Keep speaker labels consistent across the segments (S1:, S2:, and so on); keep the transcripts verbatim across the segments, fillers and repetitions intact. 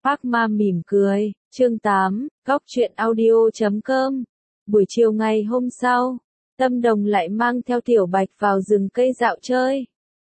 S1: Phác Ma mỉm cười, chương tám, góc truyện audio chấm com. Buổi chiều ngày hôm sau, Tâm Đồng lại mang theo Tiểu Bạch vào rừng cây dạo chơi.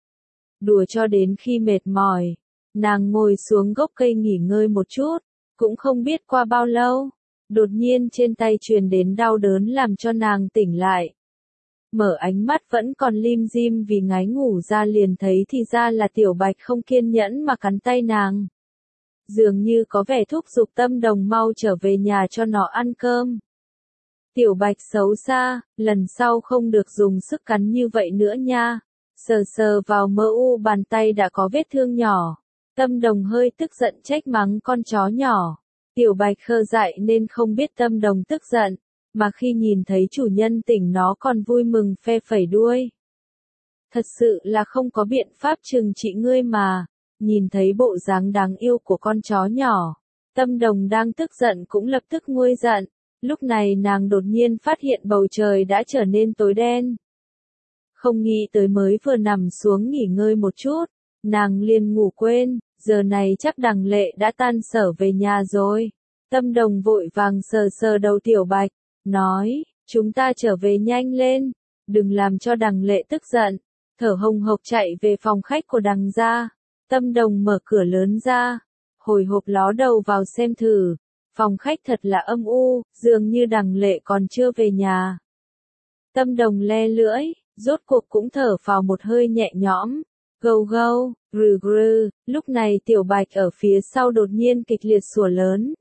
S1: Đùa cho đến khi mệt mỏi, nàng ngồi xuống gốc cây nghỉ ngơi một chút, cũng không biết qua bao lâu, đột nhiên trên tay truyền đến đau đớn làm cho nàng tỉnh lại. Mở ánh mắt vẫn còn lim dim vì ngái ngủ ra liền thấy thì ra là Tiểu Bạch không kiên nhẫn mà cắn tay nàng. Dường như có vẻ thúc giục Tâm Đồng mau trở về nhà cho nó ăn cơm. Tiểu Bạch xấu xa, lần sau không được dùng sức cắn như vậy nữa nha. Sờ sờ vào mỡ u bàn tay đã có vết thương nhỏ. Tâm Đồng hơi tức giận trách mắng con chó nhỏ. Tiểu Bạch khờ dại nên không biết Tâm Đồng tức giận, mà khi nhìn thấy chủ nhân tỉnh nó còn vui mừng phe phẩy đuôi. Thật sự là không có biện pháp trừng trị ngươi mà. Nhìn thấy bộ dáng đáng yêu của con chó nhỏ, Tâm Đồng đang tức giận cũng lập tức nguôi giận. Lúc này nàng đột nhiên phát hiện bầu trời đã trở nên tối đen. Không nghĩ tới mới vừa nằm xuống nghỉ ngơi một chút, nàng liền ngủ quên, giờ này chắc Đằng Lệ đã tan sở về nhà rồi. Tâm Đồng vội vàng sờ sờ đầu Tiểu Bạch, nói, chúng ta trở về nhanh lên, đừng làm cho Đằng Lệ tức giận. Thở hồng hộc chạy về phòng khách của Đằng gia. Tâm Đồng mở cửa lớn ra, hồi hộp ló đầu vào xem thử. Phòng khách thật là âm u, dường như Đằng Lệ còn chưa về nhà. Tâm Đồng le lưỡi, rốt cuộc cũng thở phào một hơi nhẹ nhõm. Gâu gâu, rừ rừ, lúc này Tiểu Bạch ở phía sau đột nhiên kịch liệt sủa lớn.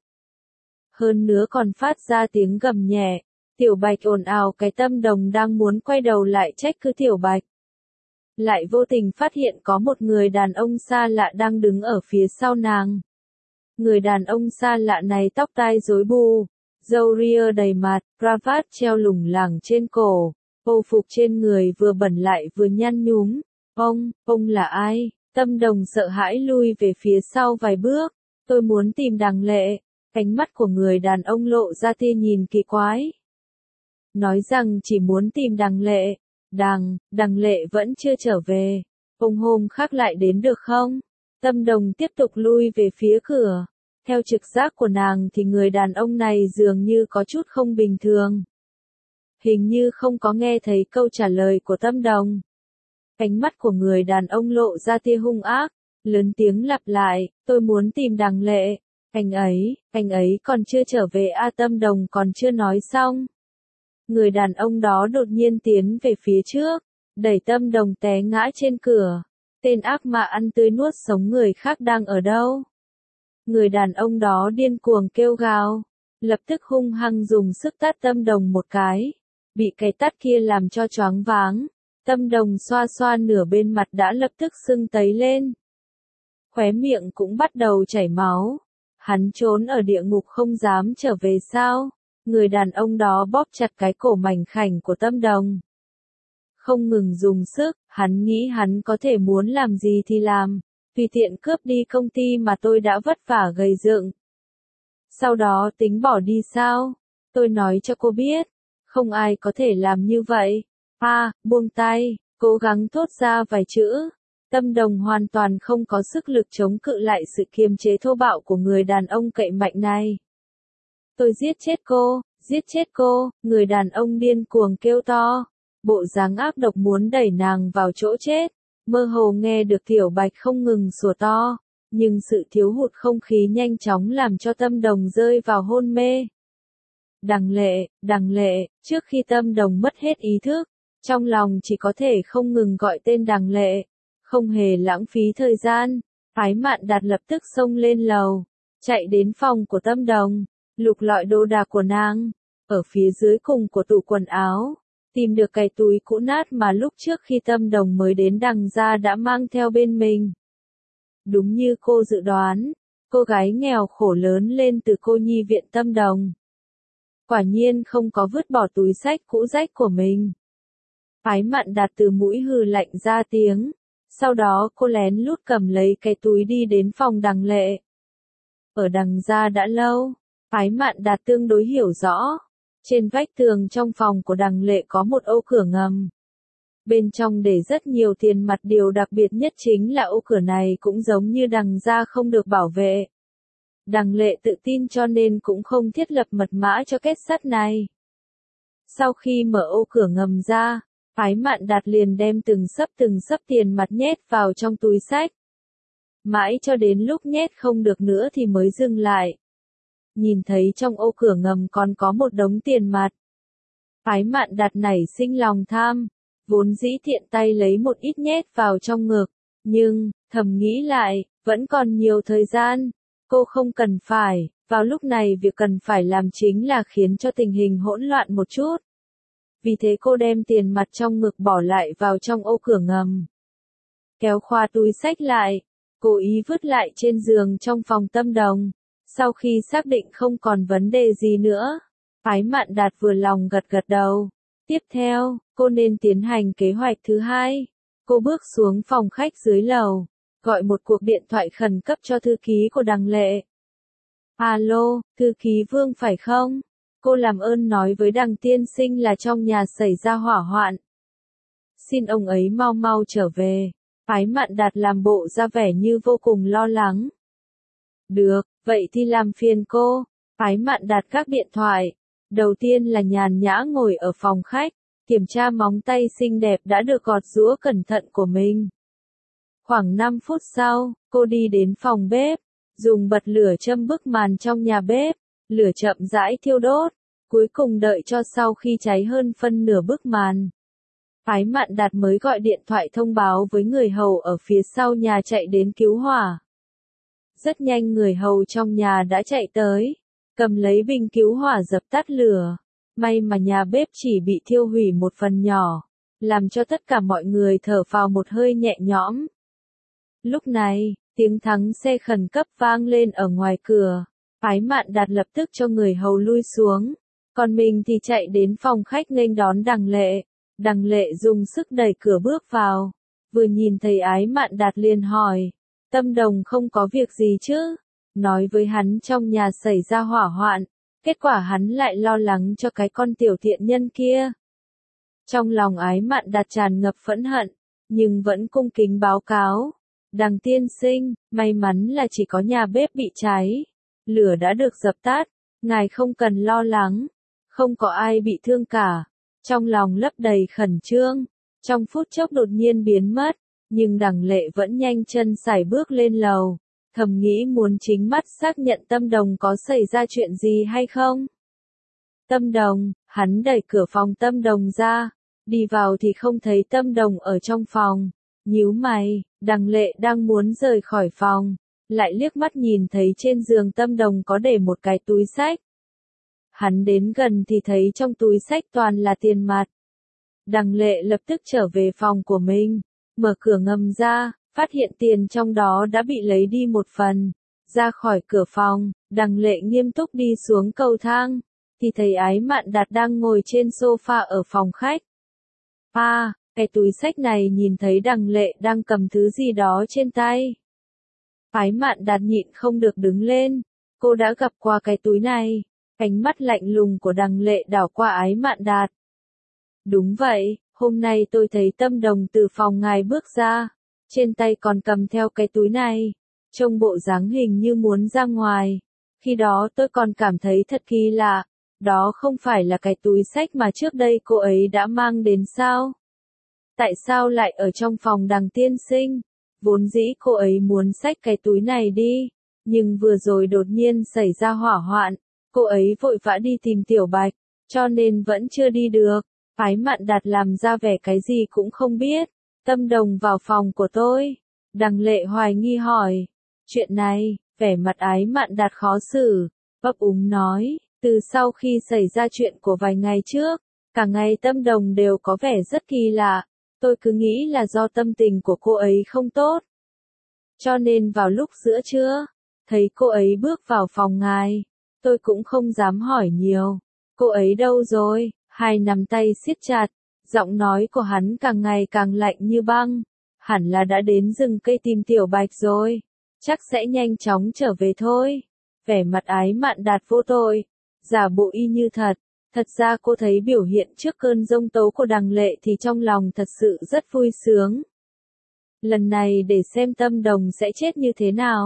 S1: Hơn nữa còn phát ra tiếng gầm nhẹ. Tiểu Bạch ồn ào cái Tâm Đồng đang muốn quay đầu lại trách cứ Tiểu Bạch. Lại vô tình phát hiện có một người đàn ông xa lạ đang đứng ở phía sau nàng. Người đàn ông xa lạ này tóc tai rối bù, râu ria đầy mặt, cravat treo lủng lẳng trên cổ, âu phục trên người vừa bẩn lại vừa nhăn nhúm. Ông, ông là ai? Tâm Đồng sợ hãi lui về phía sau vài bước. Tôi muốn tìm Đằng Lệ. Cánh mắt của người đàn ông lộ ra tia nhìn kỳ quái. Nói rằng chỉ muốn tìm Đằng Lệ. Đằng, Đằng Lệ vẫn chưa trở về. Ông hôm khác lại đến được không? Tâm Đồng tiếp tục lui về phía cửa. Theo trực giác của nàng thì người đàn ông này dường như có chút không bình thường. Hình như không có nghe thấy câu trả lời của Tâm Đồng. Cánh mắt của người đàn ông lộ ra tia hung ác, lớn tiếng lặp lại, tôi muốn tìm Đằng Lệ. Anh ấy, anh ấy còn chưa trở về a Tâm Đồng còn chưa nói xong. Người đàn ông đó đột nhiên tiến về phía trước, đẩy Tâm Đồng té ngã trên cửa. Tên ác ma ăn tươi nuốt sống người khác đang ở đâu? Người đàn ông đó điên cuồng kêu gào, lập tức hung hăng dùng sức tát Tâm Đồng một cái. Bị cái tát kia làm cho choáng váng. Tâm Đồng xoa xoa nửa bên mặt đã lập tức sưng tấy lên. Khóe miệng cũng bắt đầu chảy máu. Hắn trốn ở địa ngục không dám trở về sao? Người đàn ông đó bóp chặt cái cổ mảnh khảnh của Tâm Đồng. Không ngừng dùng sức, hắn nghĩ hắn có thể muốn làm gì thì làm, tùy tiện cướp đi công ty mà tôi đã vất vả gầy dựng. Sau đó tính bỏ đi sao? Tôi nói cho cô biết, không ai có thể làm như vậy. À, buông tay, cố gắng thốt ra vài chữ. Tâm Đồng hoàn toàn không có sức lực chống cự lại sự kiềm chế thô bạo của người đàn ông cậy mạnh này. Tôi giết chết cô, giết chết cô, người đàn ông điên cuồng kêu to. Bộ dáng ác độc muốn đẩy nàng vào chỗ chết. Mơ hồ nghe được Tiểu Bạch không ngừng sủa to, nhưng sự thiếu hụt không khí nhanh chóng làm cho Tâm Đồng rơi vào hôn mê. Đằng Lệ, Đằng Lệ, trước khi Tâm Đồng mất hết ý thức, trong lòng chỉ có thể không ngừng gọi tên Đằng Lệ, không hề lãng phí thời gian. Phái Mạn Đạt lập tức xông lên lầu, chạy đến phòng của Tâm Đồng, lục lọi đồ đạc của nàng, ở phía dưới cùng của tủ quần áo. Tìm được cái túi cũ nát mà lúc trước khi Tâm Đồng mới đến Đằng gia đã mang theo bên mình. Đúng như cô dự đoán, cô gái nghèo khổ lớn lên từ cô nhi viện Tâm Đồng. Quả nhiên không có vứt bỏ túi xách cũ rách của mình. Phái Mạn Đạt từ mũi hừ lạnh ra tiếng. Sau đó cô lén lút cầm lấy cái túi đi đến phòng Đằng Lệ. Ở Đằng gia đã lâu, Phái Mạn Đạt tương đối hiểu rõ. Trên vách tường trong phòng của Đằng Lệ có một ô cửa ngầm. Bên trong để rất nhiều tiền mặt, điều đặc biệt nhất chính là ô cửa này cũng giống như Đằng gia không được bảo vệ. Đằng Lệ tự tin cho nên cũng không thiết lập mật mã cho kết sắt này. Sau khi mở ô cửa ngầm ra, Phái Mạn Đạt liền đem từng xấp từng xấp tiền mặt nhét vào trong túi xách. Mãi cho đến lúc nhét không được nữa thì mới dừng lại. Nhìn thấy trong ô cửa ngầm còn có một đống tiền mặt. Phái Mạn Đạt nảy sinh lòng tham, vốn dĩ tiện tay lấy một ít nhét vào trong ngực, nhưng, thầm nghĩ lại, vẫn còn nhiều thời gian, cô không cần phải, vào lúc này việc cần phải làm chính là khiến cho tình hình hỗn loạn một chút. Vì thế cô đem tiền mặt trong ngực bỏ lại vào trong ô cửa ngầm. Kéo khóa túi xách lại, cố ý vứt lại trên giường trong phòng Tâm Đồng. Sau khi xác định không còn vấn đề gì nữa, Phái Mạn Đạt vừa lòng gật gật đầu. Tiếp theo, cô nên tiến hành kế hoạch thứ hai. Cô bước xuống phòng khách dưới lầu, gọi một cuộc điện thoại khẩn cấp cho thư ký của Đằng Lệ. Alo, thư ký Vương phải không? Cô làm ơn nói với Đằng tiên sinh là trong nhà xảy ra hỏa hoạn. Xin ông ấy mau mau trở về. Phái Mạn Đạt làm bộ ra vẻ như vô cùng lo lắng. Được, vậy thì làm phiền cô. Phái Mạn Đạt gác điện thoại. Đầu tiên là nhàn nhã ngồi ở phòng khách, kiểm tra móng tay xinh đẹp đã được gọt giũa cẩn thận của mình. Khoảng năm phút sau, cô đi đến phòng bếp, dùng bật lửa châm bức màn trong nhà bếp, lửa chậm rãi thiêu đốt, cuối cùng đợi cho sau khi cháy hơn phân nửa bức màn. Phái Mạn Đạt mới gọi điện thoại thông báo với người hầu ở phía sau nhà chạy đến cứu hỏa. Rất nhanh người hầu trong nhà đã chạy tới, cầm lấy bình cứu hỏa dập tắt lửa. May mà nhà bếp chỉ bị thiêu hủy một phần nhỏ, làm cho tất cả mọi người thở phào một hơi nhẹ nhõm. Lúc này, tiếng thắng xe khẩn cấp vang lên ở ngoài cửa. Phái Mạn Đạt lập tức cho người hầu lui xuống, còn mình thì chạy đến phòng khách nghênh đón Đằng Lệ. Đằng Lệ dùng sức đẩy cửa bước vào, vừa nhìn thấy Ái Mạn Đạt liền hỏi, Tâm Đồng không có việc gì chứ? Nói với hắn trong nhà xảy ra hỏa hoạn, kết quả hắn lại lo lắng cho cái con tiểu thiện nhân kia. Trong lòng Ái Mạn Đạt tràn ngập phẫn hận, nhưng vẫn cung kính báo cáo. Đằng tiên sinh, may mắn là chỉ có nhà bếp bị cháy. Lửa đã được dập tắt, ngài không cần lo lắng, không có ai bị thương cả. Trong lòng lấp đầy khẩn trương, trong phút chốc đột nhiên biến mất, nhưng Đằng Lệ vẫn nhanh chân sải bước lên lầu, thầm nghĩ muốn chính mắt xác nhận Tâm Đồng có xảy ra chuyện gì hay không. Tâm Đồng, hắn đẩy cửa phòng Tâm Đồng ra, đi vào thì không thấy Tâm Đồng ở trong phòng, nhíu mày. Đằng Lệ đang muốn rời khỏi phòng, lại liếc mắt nhìn thấy trên giường Tâm Đồng có để một cái túi xách. Hắn đến gần thì thấy trong túi xách toàn là tiền mặt. Đằng Lệ lập tức trở về phòng của mình, mở cửa ngầm ra, phát hiện tiền trong đó đã bị lấy đi một phần. Ra khỏi cửa phòng, Đằng Lệ nghiêm túc đi xuống cầu thang, thì thấy Ái Mạn Đạt đang ngồi trên sofa ở phòng khách. À, cái túi xách này nhìn thấy Đằng Lệ đang cầm thứ gì đó trên tay. Ái Mạn Đạt nhịn không được đứng lên, cô đã gặp qua cái túi này. Ánh mắt lạnh lùng của Đằng Lệ đảo qua Ái Mạn Đạt. Đúng vậy, hôm nay tôi thấy Tâm Đồng từ phòng ngài bước ra, trên tay còn cầm theo cái túi này, trông bộ dáng hình như muốn ra ngoài. Khi đó tôi còn cảm thấy thật kỳ lạ, đó không phải là cái túi xách mà trước đây cô ấy đã mang đến sao? Tại sao lại ở trong phòng Đằng tiên sinh? Vốn dĩ cô ấy muốn xách cái túi này đi, nhưng vừa rồi đột nhiên xảy ra hỏa hoạn. Cô ấy vội vã đi tìm Tiểu Bạch, cho nên vẫn chưa đi được. Ái Mạn Đạt làm ra vẻ cái gì cũng không biết. Tâm Đồng vào phòng của tôi. Đằng Lệ hoài nghi hỏi. Chuyện này, vẻ mặt Ái Mạn Đạt khó xử, ấp úng nói, từ sau khi xảy ra chuyện của vài ngày trước, cả ngày Tâm Đồng đều có vẻ rất kỳ lạ. Tôi cứ nghĩ là do tâm tình của cô ấy không tốt. Cho nên vào lúc giữa trưa, thấy cô ấy bước vào phòng ngài. Tôi cũng không dám hỏi nhiều. Cô ấy đâu rồi? Hai nắm tay siết chặt, giọng nói của hắn càng ngày càng lạnh như băng. Hẳn là đã đến rừng cây tìm Tiểu Bạch rồi. Chắc sẽ nhanh chóng trở về thôi. Vẻ mặt Ái Mạn Đạt vô tội, giả bộ y như thật. Thật ra cô thấy biểu hiện trước cơn giông tố của Đằng Lệ thì trong lòng thật sự rất vui sướng. Lần này để xem Tâm Đồng sẽ chết như thế nào.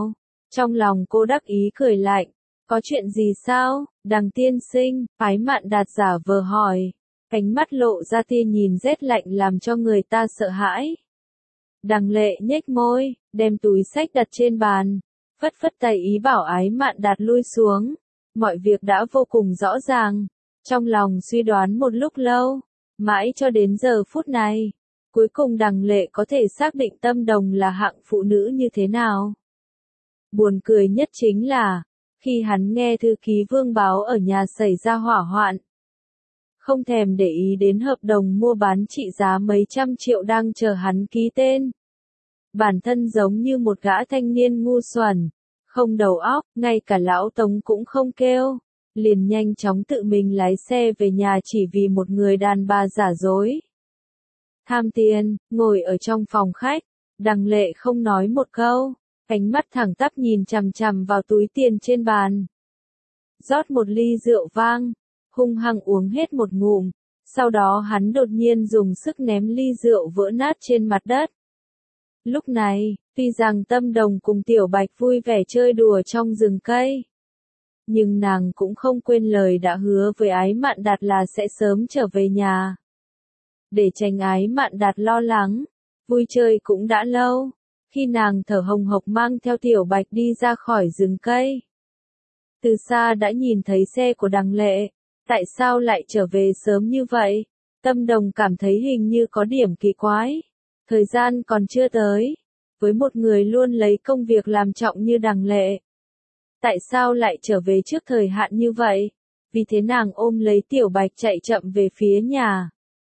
S1: Trong lòng cô đắc ý cười lạnh. Có chuyện gì sao? Đằng tiên sinh, Ái Mạn Đạt giả vờ hỏi. Ánh mắt lộ ra tia nhìn rét lạnh làm cho người ta sợ hãi. Đằng Lệ nhếch môi, đem túi xách đặt trên bàn. Phất phất tay ý bảo Ái Mạn Đạt lui xuống. Mọi việc đã vô cùng rõ ràng. Trong lòng suy đoán một lúc lâu. Mãi cho đến giờ phút này. Cuối cùng Đằng Lệ có thể xác định Tâm Đồng là hạng phụ nữ như thế nào. Buồn cười nhất chính là, khi hắn nghe thư ký Vương báo ở nhà xảy ra hỏa hoạn. Không thèm để ý đến hợp đồng mua bán trị giá mấy trăm triệu đang chờ hắn ký tên. Bản thân giống như một gã thanh niên ngu xuẩn, không đầu óc, ngay cả lão Tống cũng không kêu. Liền nhanh chóng tự mình lái xe về nhà chỉ vì một người đàn bà giả dối. Tham tiền, ngồi ở trong phòng khách, Đằng Lệ không nói một câu, ánh mắt thẳng tắp nhìn chằm chằm vào túi tiền trên bàn. Rót một ly rượu vang, hung hăng uống hết một ngụm, sau đó hắn đột nhiên dùng sức ném ly rượu vỡ nát trên mặt đất. Lúc này, tuy rằng Tâm Đồng cùng Tiểu Bạch vui vẻ chơi đùa trong rừng cây, nhưng nàng cũng không quên lời đã hứa với Ái Mạn Đạt là sẽ sớm trở về nhà. Để tránh Ái Mạn Đạt lo lắng, vui chơi cũng đã lâu, khi nàng thở hồng hộc mang theo Tiểu Bạch đi ra khỏi rừng cây. Từ xa đã nhìn thấy xe của Đằng Lệ, tại sao lại trở về sớm như vậy? Tâm Đồng cảm thấy hình như có điểm kỳ quái. Thời gian còn chưa tới, với một người luôn lấy công việc làm trọng như Đằng Lệ. Tại sao lại trở về trước thời hạn như vậy? Vì thế nàng ôm lấy Tiểu Bạch chạy chậm về phía nhà.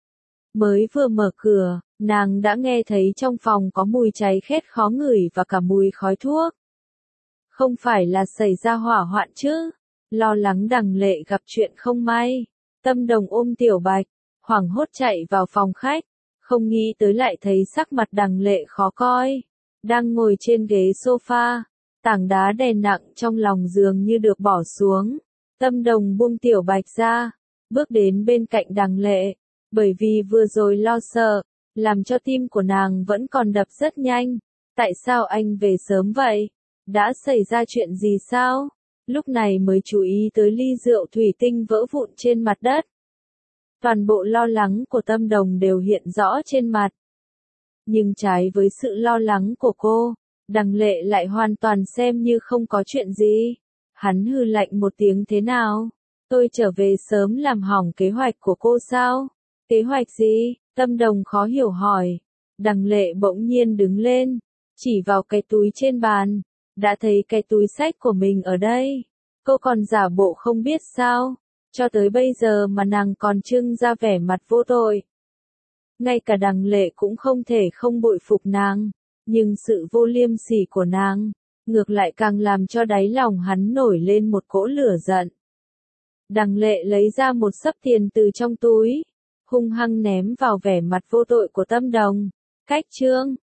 S1: Mới vừa mở cửa, nàng đã nghe thấy trong phòng có mùi cháy khét khó ngửi và cả mùi khói thuốc. Không phải là xảy ra hỏa hoạn chứ? Lo lắng Đằng Lệ gặp chuyện không may, Tâm Đồng ôm Tiểu Bạch, hoảng hốt chạy vào phòng khách, không nghĩ tới lại thấy sắc mặt Đằng Lệ khó coi, đang ngồi trên ghế sofa, tảng đá đè nặng trong lòng giường như được bỏ xuống. Tâm Đồng buông Tiểu Bạch ra, bước đến bên cạnh Đằng Lệ, bởi vì vừa rồi lo sợ, làm cho tim của nàng vẫn còn đập rất nhanh. Tại sao anh về sớm vậy? Đã xảy ra chuyện gì sao? Lúc này mới chú ý tới ly rượu thủy tinh vỡ vụn trên mặt đất. Toàn bộ lo lắng của Tâm Đồng đều hiện rõ trên mặt. Nhưng trái với sự lo lắng của cô, Đằng Lệ lại hoàn toàn xem như không có chuyện gì. Hắn hừ lạnh một tiếng thế nào? Tôi trở về sớm làm hỏng kế hoạch của cô sao? Kế hoạch gì? Tâm Đồng khó hiểu hỏi. Đằng Lệ bỗng nhiên đứng lên, chỉ vào cái túi trên bàn. Đã thấy cái túi xách của mình ở đây. Cô còn giả bộ không biết sao? Cho tới bây giờ mà nàng còn trưng ra vẻ mặt vô tội. Ngay cả Đằng Lệ cũng không thể không bội phục nàng. Nhưng sự vô liêm sỉ của nàng, ngược lại càng làm cho đáy lòng hắn nổi lên một cỗ lửa giận. Đằng Lệ lấy ra một xấp tiền từ trong túi, hung hăng ném vào vẻ mặt vô tội của Tâm Đồng. Cách chương